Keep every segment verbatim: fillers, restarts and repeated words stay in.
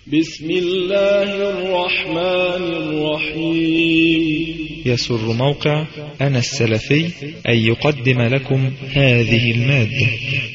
بسم الله الرحمن الرحيم. يسر موقع أنا السلفي أن يقدم لكم هذه المادة.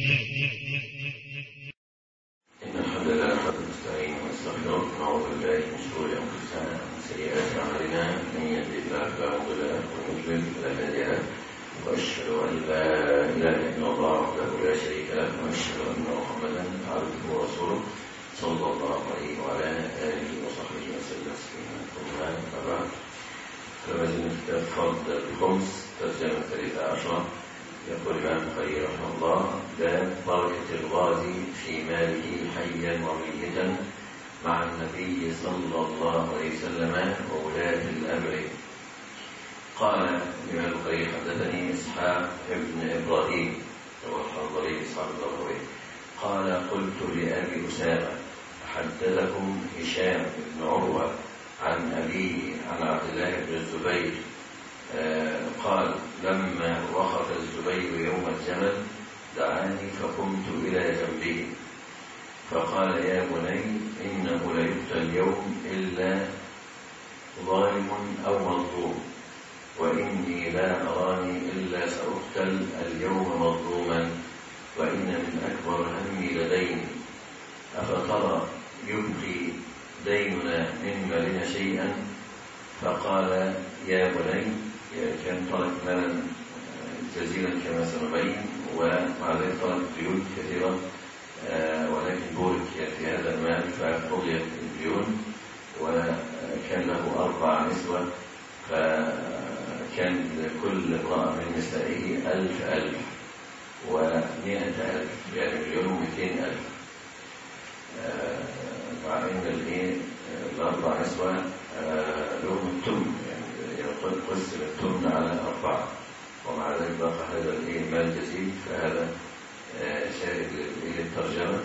إن الحمد لله نحمده ونستعينه ونستغفره ونعوذ بالله من شرور أنفسنا ومن سيئات أعمالنا، من يهده الله فلا مضل له ومن يضلل فلا هادي له، وأشهد أن لا إله إلا الله وحده لا شريك له، وأشهد أن محمدا عبده ورسوله صلى الله عليه وعلى آله وصحبه وسلم تسليما. ثم أما بعد، فما زلنا في كتاب فرض الخمس ترجمة الثالثة عشرة. يقول الإمام البخاري رحمه الله: باب بركة الغازي في ماله حيا وميتا مع النبي صلى الله عليه وسلم وولاة الأمر. قال الإمام البخاري: حدثني إسحاق ابن إبراهيم هو الحنظلي إسحاق بن إبراهيم قال: قلت لأبي أسامة: حدثكم هشام بن عروة عن أبيه عن عبد الله بن الزبير آه قال: لما رخت الزبير يوم الجمل دعاني فقمت إلى جنبه فقال: يا بني، إنه لا يقتل اليوم إلا ظالم أو مظلوم، وإني لا أراني إلا سأقتل اليوم مظلوما، وإن من أكبر همي لدين، أفترى يبقي ديننا من مالنا شيئا؟ فقال: يا بني، كان ترك مالا جزيلا كما سنبين، ومع ذلك ترك ديون كثيرة، ولكن بورك في هذا المال فقضيت الديون، وكان له أربع نسوة، فكان لكل امرأة من نسائه ألف ألف ومئة ألف، يعني مليون ومئتين ألف، مع أن الأربع نسوة لهم التمن، يعني قسم التمن على أربعة، ومع ذلك بقى هذا المال جزيل. فهذا شاهد للترجمة.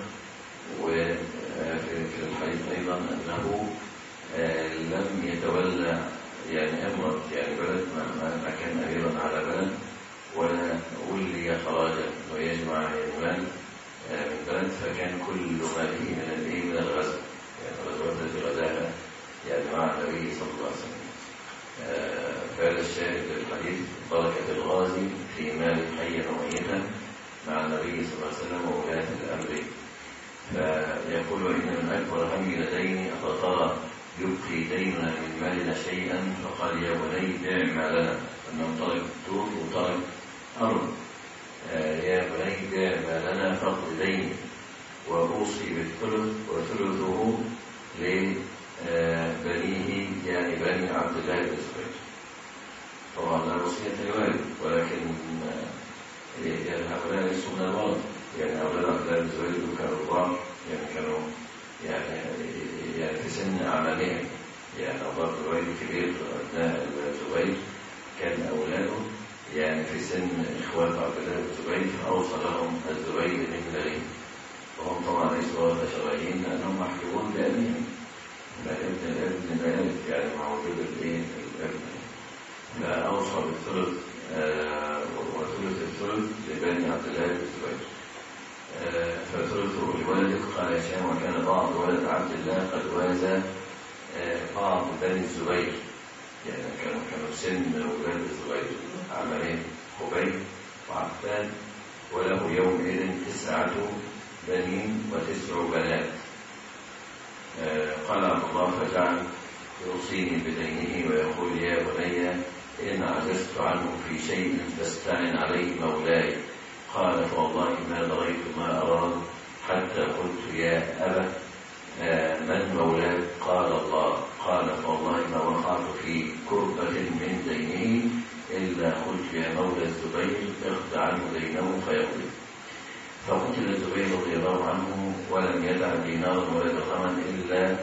وفي الحديث أيضا أنه لم يتولى يعني أمر يعني بلد ما كان أميرا على بلد، ولا ولي خراجا ويجمع المال من بلد، فكان كل ماله من الايه من الغزو، يعني الغزوات التي غزاها يعني مع النبي صلى الله عليه وسلم. فهذا الشاهد للحديث: بركة الغازي في مال حيا وميتا مع النبي صلى الله عليه وسلم وولاة الأمر. فيقول: وإن من أكبر همي لدين، أفترى يبقي ديننا من مالنا شيئا؟ فقال: يا بني، بيع مالنا، أنه ترك الدور وترك أرض. يا بني، بيع مالنا فاقض ديني، وأوصي بالثلث، وثلثه لبنيه يعني بني عبد الله بن الزبير. طبعا لا وصية لوالد، ولكن يعني هؤلاء ليسوا من الورثة، يعني أولاد عبد الله بن الزبير كانوا كبار، يعني كانوا يعني يعني في سن أعمالهم، يعني أولاد الزبير كبير، أبناء الزبير كان أولاده يعني في سن إخوات عبد الله بن الزبير، فأوصى لهم الزبير من ماله، وهم طبعا ليسوا ورثة شرعيين لأنهم محجوبون بأبيهم، فابن الابن لا يرث يعني مع وجود الإيه الابن. فأوصى بالثلث آه وثلث الثلث لبني عبد الله بن الزبير، آه فثلثه لولده. قال هشام: وكان بعض ولد عبد الله قد وازى آه بعض بني الزبير، يعني كانوا كانوا سن ولاد الزبير عملين خبيب وعفان، وله يومئذ تسعة بنين وتسع بنات. آه قال عبد الله: فجعل يوصيني بدينه ويقول: يا بني، إن عجزت عنه في شيء فاستعن عليه مولاي. قال: فوالله ما دريت ما أراد، حتى قلت: يا أبا، آه من مولاك؟ قال: الله. قال: فوالله ما وقعت في كربة من دينه إلا قلت: يا مولى الزبير، اخذ عنه دينه فيقضي. فقتل الزبير رضي الله عنه، ولم يدع دينارا ولا درهما إلا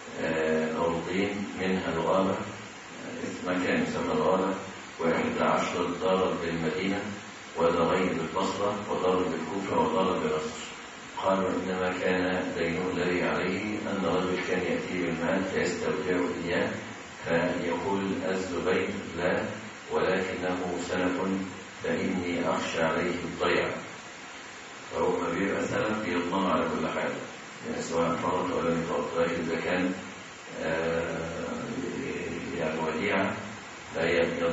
أرضين منها الغابة، مكان يسمى الغابة، وإحدى عشر دارا بالمدينة، ودارين بالبصرة، ودار بالكوفة، ودار بمصر. قالوا: إنما كان دينه الذي عليه أن رجل كان يأتي بالمال فيستودعه إياه، فيقول الزبير: لا، ولكنه سلف فإني أخشى عليه الضيع. فهو ما بيبقى سلف يضمن على كل حاجة، يعني سواء فرط ولا يفرط، لكن إذا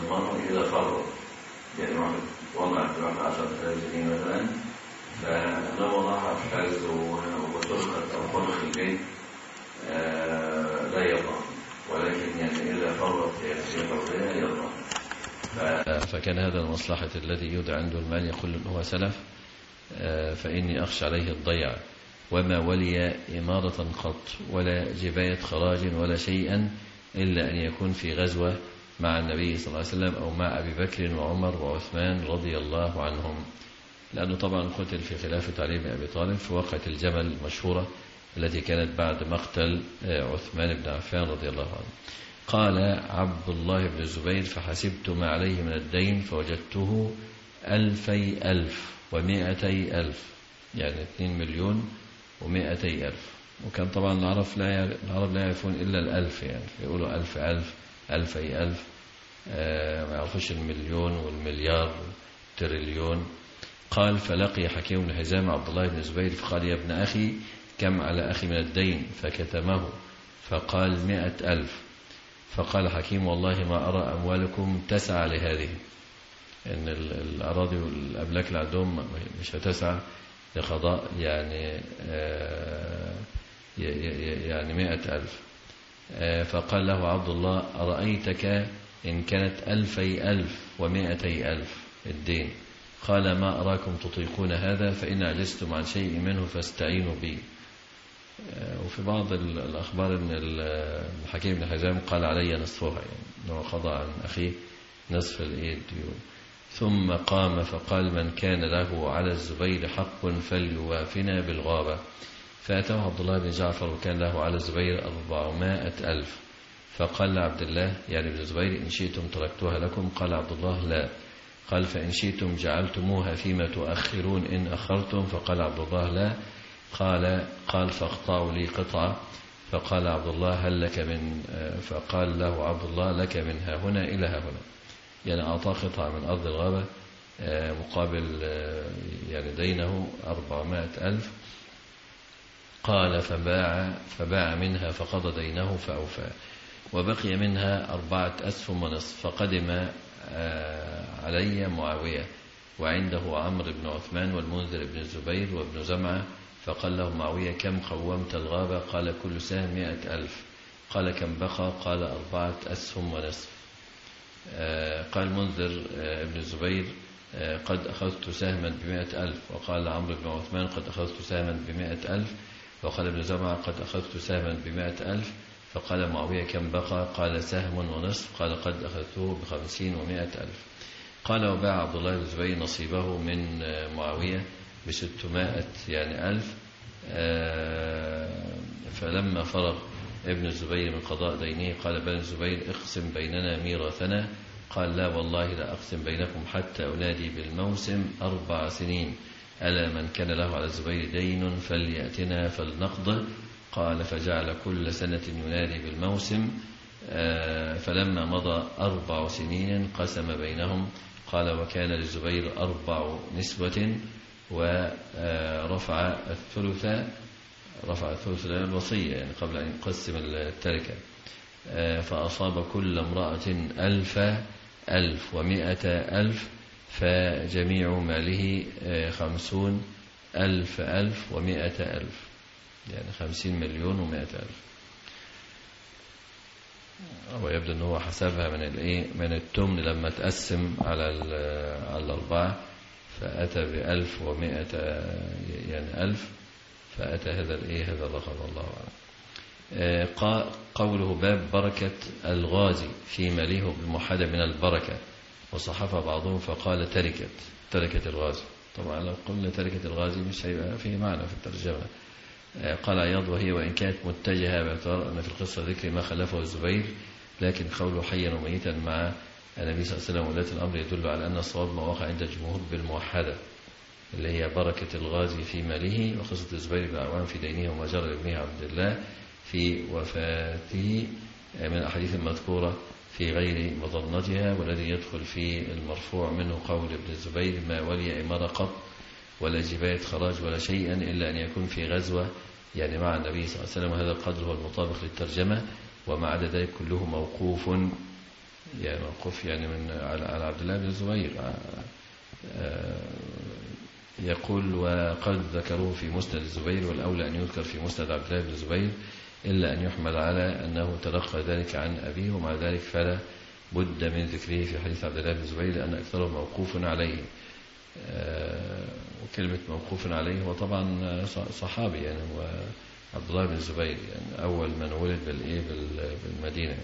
يضمنه إذا فرط، يعني واحد وضع في واحد عشرة آلاف جنيه مثلا، فلو وضعها في حجز وترخت أو فرخ البيت آه لا يضمن، ولكن يعني إذا فرط يعني في فرضها يضمن. فكان هذا المصلحة الذي يودع عنده المال يقول هو سلف فإني أخشى عليه الضيع، وما ولي إمارة قط ولا جباية خراج ولا شيئا إلا أن يكون في غزوة مع النبي صلى الله عليه وسلم أو مع أبي بكر وعمر وعثمان رضي الله عنهم، لأنه طبعا قتل في خلافة علي بن أبي طالب في وقعة الجمل المشهورة التي كانت بعد مقتل عثمان بن عفان رضي الله عنه. قال عبد الله بن الزبير فحسبت ما عليه من الدين فوجدته ألفي ألف ومائتي ألف، يعني اثنين مليون ومائتي ألف. وكان طبعا العرب لا العرب لا يعرفون إلا الألف، يعني يقولوا ألف ألف ألفي ألف، آه ما يعرفوش المليون والمليار والتريليون. قال فلقي حكيم بن حزام عبد الله بن الزبير فقال يا ابن أخي كم على أخي من الدين؟ فكتمه فقال مائة ألف. فقال حكيم والله ما أرى أموالكم تسعى لهذه، إن الأراضي والأملاك اللي عندهم مش هتسعى لقضاء يعني آه يعني مائة ألف. آه فقال له عبد الله أرأيتك إن كانت ألفي ألف ومائتي ألف الدين؟ قال ما أراكم تطيقون هذا، فإن عجزتم عن شيء منه فاستعينوا بي. وفي بعض الأخبار أن الحكيم بن حزام قال علي نصفها، يعني أنه قضى عن أخيه نصف الديون. ثم قام فقال من كان له على الزبير حق فليوافنا بالغابة. فأتاه عبد الله بن جعفر وكان له على الزبير أربعمائة ألف، فقال لعبد الله يعني بن الزبير إن شئتم تركتها لكم؟ قال عبد الله لا. قال فإن شئتم جعلتموها فيما تؤخرون إن أخرتم؟ فقال عبد الله لا. قال قال فاقطعوا لي قطعة. فقال عبد الله هل لك من فقال له عبد الله لك من ها هنا إلى ها هنا، يعني أعطاه قطعة من أرض الغابة مقابل يعني دينه أربعمائة ألف. قال فباع فباع منها فقضى دينه فأوفى، وبقي منها أربعة أسهم ونصف. فقدم علي معاوية وعنده عمرو بن عثمان والمنذر بن الزبير وابن زمعة، فقال له معاوية كم قومت الغابة؟ قال كل سهم مائة ألف. قال كم بقى؟ قال أربعة أسهم ونصف. قال منذر بن الزبير قد أخذت سهما بمائة ألف. وقال عمرو بن عثمان قد أخذت سهما بمائة ألف. وقال ابن زمعة قد أخذت سهما بمائة ألف. فقال معاوية كم بقى؟ قال سهم ونصف. قال قد أخذته بخمسين ومائة ألف. قال وباع عبد الله بن الزبير نصيبه من معاوية بستمائة يعني ألف. فلما فرغ ابن الزبير من قضاء دينه قال بن الزبير اقسم بيننا ميراثنا. قال لا والله لا أقسم بينكم حتى أنادي بالموسم أربع سنين، ألا من كان له على الزبير دين فليأتنا فلنقضه. قال فجعل كل سنة ينادي بالموسم. فلما مضى أربع سنين قسم بينهم. قال وكان للزبير أربع نسوة ورفع الثلث رفع الثلث الوصية يعني قبل أن يقسم التركة. فأصاب كل امرأة ألف ألف ومائة ألف، فجميع ماله خمسون ألف ألف ومائة ألف، يعني خمسين مليون ومائة ألف. ويبدو أنه حسبها من الإيه من التمن لما تقسم على على الأربعة، فأتى بألف ومائة يعني ألف، فأتى هذا الإيه هذا الرقم الله أعلم. قوله باب بركة الغازي في ماله بالموحدة من البركة، وصحفها بعضهم فقال تركت تركت الغازي. طبعا لو قلنا تركت الغازي مش هيبقى فيه معنى في الترجمة. قال عياض وهي وإن كانت متجهة باعتبار أن في القصة ذكر ما خلفه الزبير، لكن قوله حيا وميتا مع النبي صلى الله عليه وسلم ولاة الأمر يدل على أن الصواب ما وقع عند الجمهور بالموحدة اللي هي بركة الغازي في ماله، وقصة الزبير بن عوام في دينه وما جرى لابنه عبد الله في وفاته من الأحاديث المذكورة في غير مضنتها، والذي يدخل في المرفوع منه قول ابن الزبير ما ولي إمارة قط ولا جباية خراج ولا شيئا إلا أن يكون في غزوة يعني مع النبي صلى الله عليه وسلم، وهذا القدر هو المطابق للترجمة، وما عدا ذلك كله موقوف يعني موقوف يعني من على عبد الله بن الزبير. يقول وقد ذكروه في مسند الزبير والأولى أن يذكر في مسند عبد الله بن الزبير إلا أن يحمل على أنه تلقى ذلك عن أبيه، ومع ذلك فلا بد من ذكره في حديث عبد الله بن الزبير لأن أكثره موقوف عليه. وكلمة موقوف عليه هو طبعا صحابي يعني هو عبد الله بن الزبير يعني أول من ولد بالإيه بالمدينة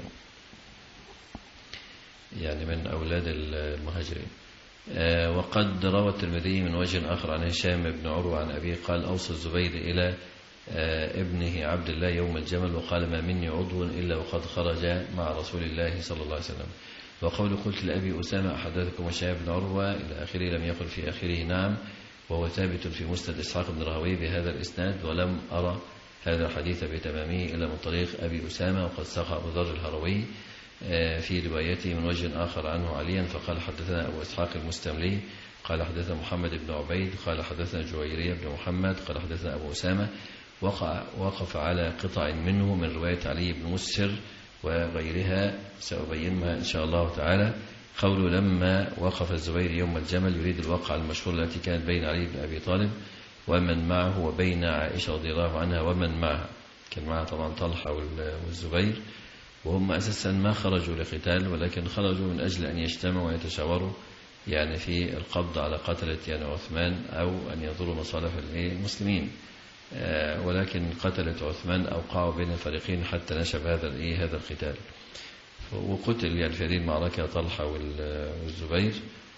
يعني من أولاد المهاجرين. وقد روى الترمذي من وجه آخر عن هشام بن عروة عن أبيه قال أوصى الزبير إلى ابنه عبد الله يوم الجمل وقال ما مني عضو إلا وقد خرج مع رسول الله صلى الله عليه وسلم. وقول قلت لأبي أسامة أحدثكم هشام بن عروة إلى آخره لم يقل في آخره نعم، وهو ثابت في مسند إسحاق بن راهويه بهذا الإسناد، ولم أرى هذا الحديث بتمامه إلا من طريق أبي أسامة، وقد ساق أبو ذر الهروي في روايته من وجه آخر عنه عليا فقال حدثنا أبو إسحاق المستملي قال حدثنا محمد بن عبيد قال حدثنا جويرية بن محمد قال حدثنا أبو أسامة، وقع وقف على قطع منه من رواية علي بن مسهر وغيرها سأبينها إن شاء الله تعالى. قوله لما وقف الزبير يوم الجمل يريد الوقعة المشهورة التي كانت بين علي بن أبي طالب ومن معه وبين عائشة رضي الله عنها ومن معها، كان معها طبعا طلحة والزبير، وهم أساسا ما خرجوا لقتال ولكن خرجوا من أجل أن يجتمعوا ويتشاوروا يعني في القبض على قتلة يعني عثمان أو أن يضروا مصالح المسلمين، ولكن قتلة عثمان أوقعوا بين الفريقين حتى نشب هذا هذا القتال. وقتل يعني في هذه المعركة طلحة والزبير،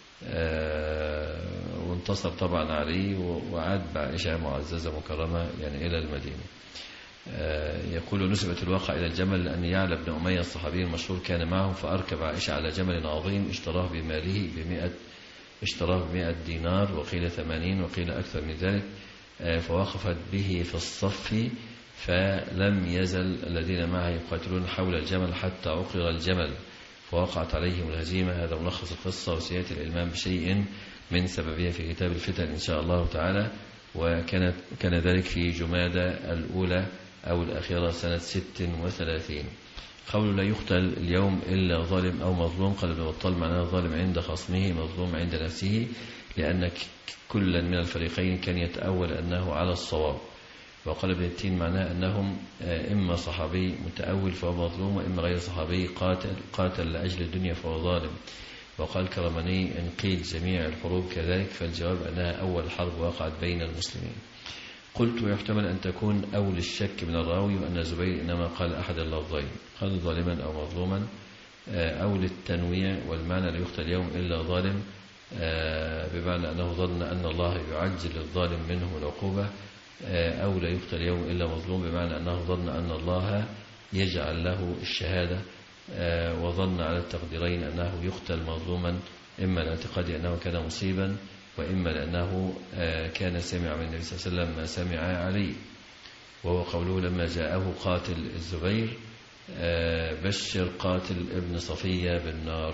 وانتصر طبعا علي وعاد بعائشة معززة مكرمة يعني إلى المدينة. يقول نسبت الواقع إلى الجمل لأن يعلى بن أمية الصحابي المشهور كان معهم فأركب عائشة على جمل عظيم اشتراه بماله بمئة اشتراه بمئة دينار وقيل ثمانين وقيل أكثر من ذلك، فوقفت به في الصف فلم يزل الذين معه يقاتلون حول الجمل حتى عقر الجمل فوقعت عليهم الهزيمة. هذا ملخص القصة وسيأتي الإلمام بشيء من سببها في كتاب الفتن إن شاء الله تعالى. وكانت كان ذلك في جمادى الأولى أو الأخيرة سنة ست وثلاثين. قول لا يقتل اليوم إلا ظالم أو مظلوم قال ابن بطال معناه ظالم عند خصمه مظلوم عند نفسه، لأن كلا من الفريقين كان يتأول أنه على الصواب. وقال ابن التين معناه أنهم إما صحابي متأول فهو مظلوم وإما غير صحابي قاتل قاتل لأجل الدنيا فهو ظالم. وقال كرمني إن قيل جميع الحروب كذلك فالجواب أنها أول حرب وقعت بين المسلمين. قلت ويحتمل أن تكون أول الشك من الراوي وأن الزبير إنما قال أحد اللفظين قال ظالما أو مظلوما أو للتنويع، والمعنى لا يقتل اليوم إلا ظالم بمعنى أنه ظن أن الله يعجل الظالم منه العقوبة، أو لا يقتل اليوم إلا مظلوم بمعنى أنه ظن أن الله يجعل له الشهادة وظن على التقديرين أنه يقتل مظلوما إما لاعتقاد أنه كان مصيبا وإما لأنه كان سمع من النبي صلى الله عليه وسلم ما سمع عليه، وهو قوله لما جاءه قاتل الزبير بشر قاتل ابن صفية بالنار.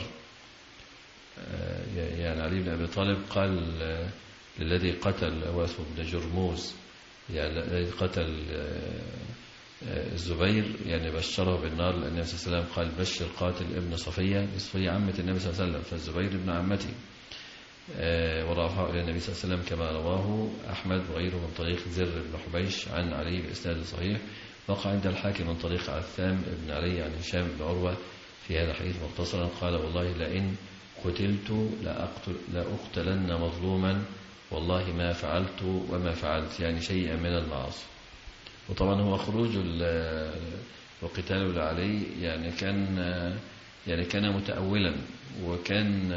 يعني علي بن أبي طالب قال للذي قتل أواس بن جرموز يعني الذي قتل الزبير يعني بشره بالنار، لأن النبي صلى الله عليه وسلم قال بشر قاتل ابن صفية، صفية عمة النبي صلى الله عليه وسلم فالزبير ابن عمته، ورفعه إلى النبي صلى الله عليه وسلم كما رواه أحمد وغيره من طريق زر بن حبيش عن علي بإسناد صحيح. وقع عند الحاكم من طريق عثام بن علي عن هشام بن عروة في هذا الحديث مختصرا قال والله لئن قتلت لأقتلن مظلوما والله ما فعلت وما فعلت يعني شيئا من المعاصي. وطبعا هو خروج وقتاله لعلي يعني كان يعني كان متأولا، وكان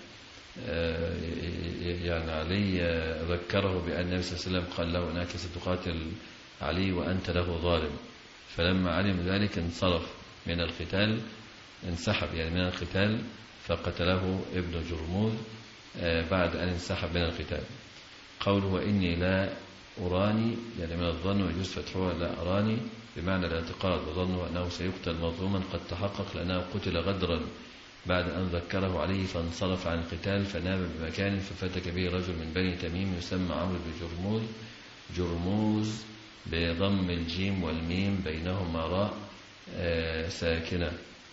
يعني علي ذكره بأن النبي صلى الله عليه وسلم قال له أنك ستقاتل علي وأنت له ظالم، فلما علم ذلك انصرف من القتال انسحب يعني من القتال فقتله ابن جرموز بعد أن انسحب من القتال. قوله وإني لا أراني يعني من الظن ويجوز فتحه لا أراني بمعنى الاعتقاد، وظنه أنه سيقتل مظلوما قد تحقق لأنه قتل غدرا بعد أن ذكره عليه فانصرف عن القتال فنام بمكان ففتك به رجل من بني تميم يسمى عمرو بن جرموز جرموز بضم الجيم والميم بينهما راء ساكنة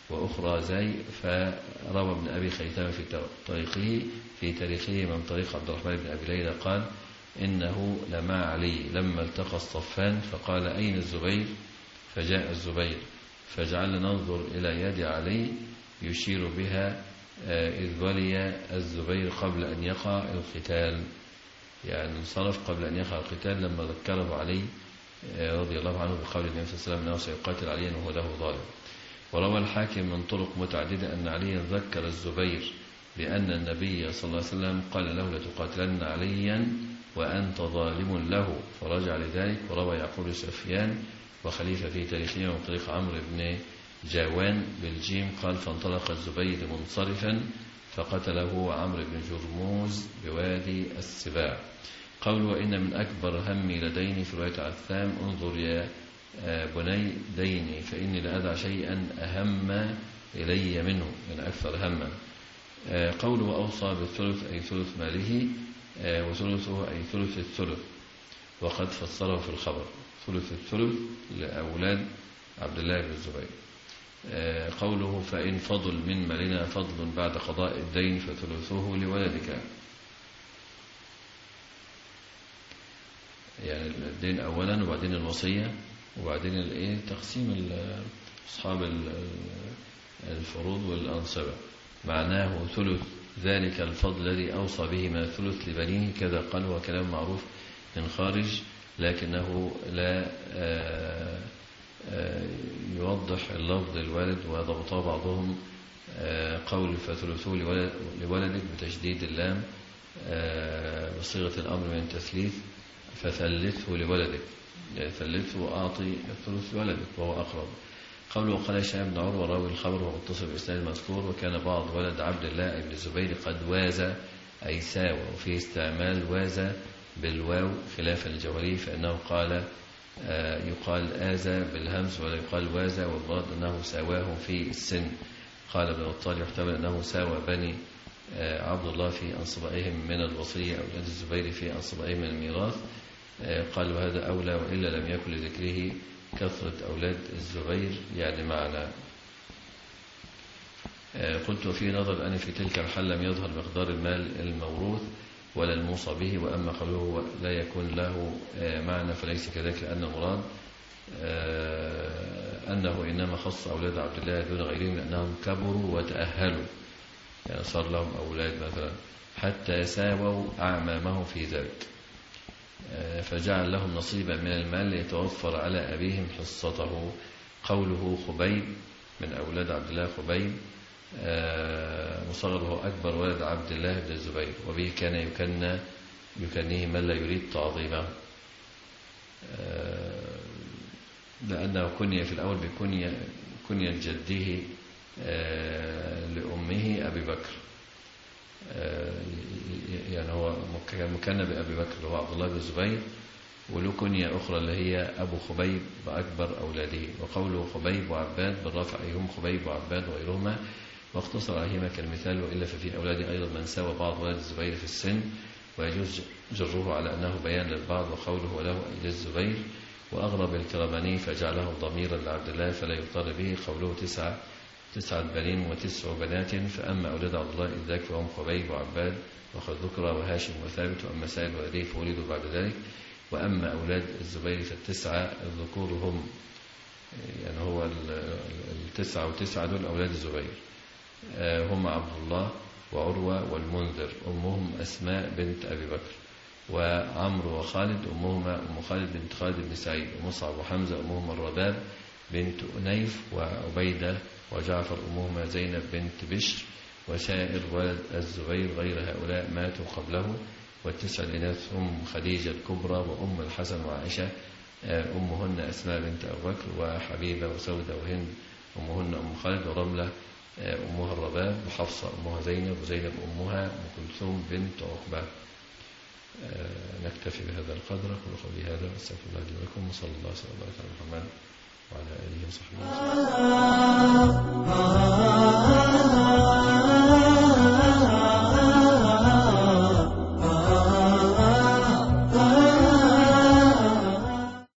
وأخرى زي. فروى ابن أبي خيثمة في طريقه في تاريخه من طريق عبد الرحمن بن أبي ليلى قال إنه لمع علي لما التقى الصفان فقال أين الزبير؟ فجاء الزبير فجعلنا ننظر إلى يد علي يشير بها إذ ولي الزبير قبل أن يقع القتال، يعني انصرف قبل أن يقع القتال لما ذكره علي رضي الله عنه بقول النبي صلى الله عليه وسلم أنه سيقاتل عليا وهو له ظالم. وروى الحاكم من طرق متعددة أن عليا ذكر الزبير بأن النبي صلى الله عليه وسلم قال له لتقاتلن عليا وأنت ظالم له فرجع لذلك. وروى يعقوب سفيان وخليفة في تاريخه من طريق عمرو بن جاوان بالجيم قال فانطلق الزبير منصرفا فقتله عمرو بن جرموز بوادي السباع. قول وإن من أكبر همي لديني في رواية عثام انظر يا بني ديني فإني لأدع شيئا أهم إلي منه، من أكثر هما. قوله أوصى بالثلث أي ثلث ماله وثلثه أي ثلث الثلث، وقد فسره في الخبر ثلث الثلث لأولاد عبد الله بن الزبير. قوله فإن فضل من مالنا فضل بعد قضاء الدين فثلثه لولدك، يعني الدين أولا وبعدين الوصية وبعدين الايه تقسيم أصحاب الفروض والأنصبة. معناه ثلث ذلك الفضل الذي أوصى به من الثلث لبنيه، كذا قال هو كلام معروف من خارج لكنه لا يوضح اللفظ للوالد، وضبطه بعضهم قول فثلثه لولدك بتشديد اللام بصيغة الأمر من تثليث فثلثه لولدك، يعني ثلثه وأعطي الثلث لولدك وهو أقرب. قوله قال هشام بن عروة راوي الخبر ومتصل بالإسناد المذكور وكان بعض ولد عبد الله بن الزبير قد واز أي ساوى، وفيه استعمال واز بالواو خلافا للجوهري فإنه قال آه يقال آزى بالهمز ولا يقال واز، والمراد أنه ساواهم في السن. قال ابن الطالب يحتمل أنه ساوى بني آه عبد الله في أنصبائهم من الوصية أولاد الزبير في أنصبائهم من الميراث. آه قال وهذا أولى وإلا لم يكن لذكره كثرة أولاد الزبير يعني معنا. آه قلت وفي نظر أن في تلك الحال لم يظهر مقدار المال الموروث ولا الموصى به، وأما قوله لا يكون له معنى فليس كذلك، لأن المراد أنه إنما خص أولاد عبد الله دون غيرهم لأنهم كبروا وتأهلوا، يعني صار لهم أولاد مثلا حتى ساووا أعمامهم في ذلك، فجعل لهم نصيبا من المال ليتوفر على أبيهم حصته. قوله خبيب من أولاد عبد الله خبيب مصغر وهو أكبر ولد عبد الله بن الزبير، وبه كان يكنى يكنيه من لا يريد تعظيمه، لأنه كني في الأول بكنية كنية جده لأمه أبي بكر، يعني هو مكنى بأبي بكر اللي هو عبد الله بن الزبير، وله كنية أخرى اللي هي أبو خبيب بأكبر أولاده. وقوله خبيب وعباد بالرفع أيهم خبيب وعباد وغيرهما، واختصر عليهما كالمثال، وإلا ففي أولاده أيضا من ساوى بعض ولد الزبير في السن، ويجوز جره على أنه بيان للبعض. وقوله وله أي للزبير وأغرب الكرماني فجعله ضميرا لعبد الله فلا يضطر به. قوله تسعة تسعة بنين وتسع بنات، فأما أولاد عبد الله إذ ذاك فهم خبيب وعباد وقد ذكر وهاشم وثابت، وأما سائر ولديه فولدوا بعد ذلك. وأما أولاد الزبير فالتسعة الذكور هم، يعني هو التسعة وتسعة دول أولاد الزبير هم عبد الله وعروة والمنذر، أمهم أسماء بنت أبي بكر، وعمرو وخالد أمهما أم خالد بنت خالد بن سعيد، ومصعب وحمزة أمهما الرباب بنت أنيف، وعبيدة وجعفر أمهما زينب بنت بشر، وسائر ولد الزبير غير هؤلاء ماتوا قبله. والتسع الإناث هم خديجة الكبرى وأم الحسن وعائشة أمهن أسماء بنت أبي بكر، وحبيبة وسودة وهند أمهن أم خالد، ورملة أمها الرباب، وحفصة أمها زينب، وزينب أمها أم كلثوم بنت عقبة. نكتفي بهذا القدر. أقول قولي هذا واستغفر الله لي ولكم، وصلى الله وسلم على محمد وعلى آله وصحبه وسلم.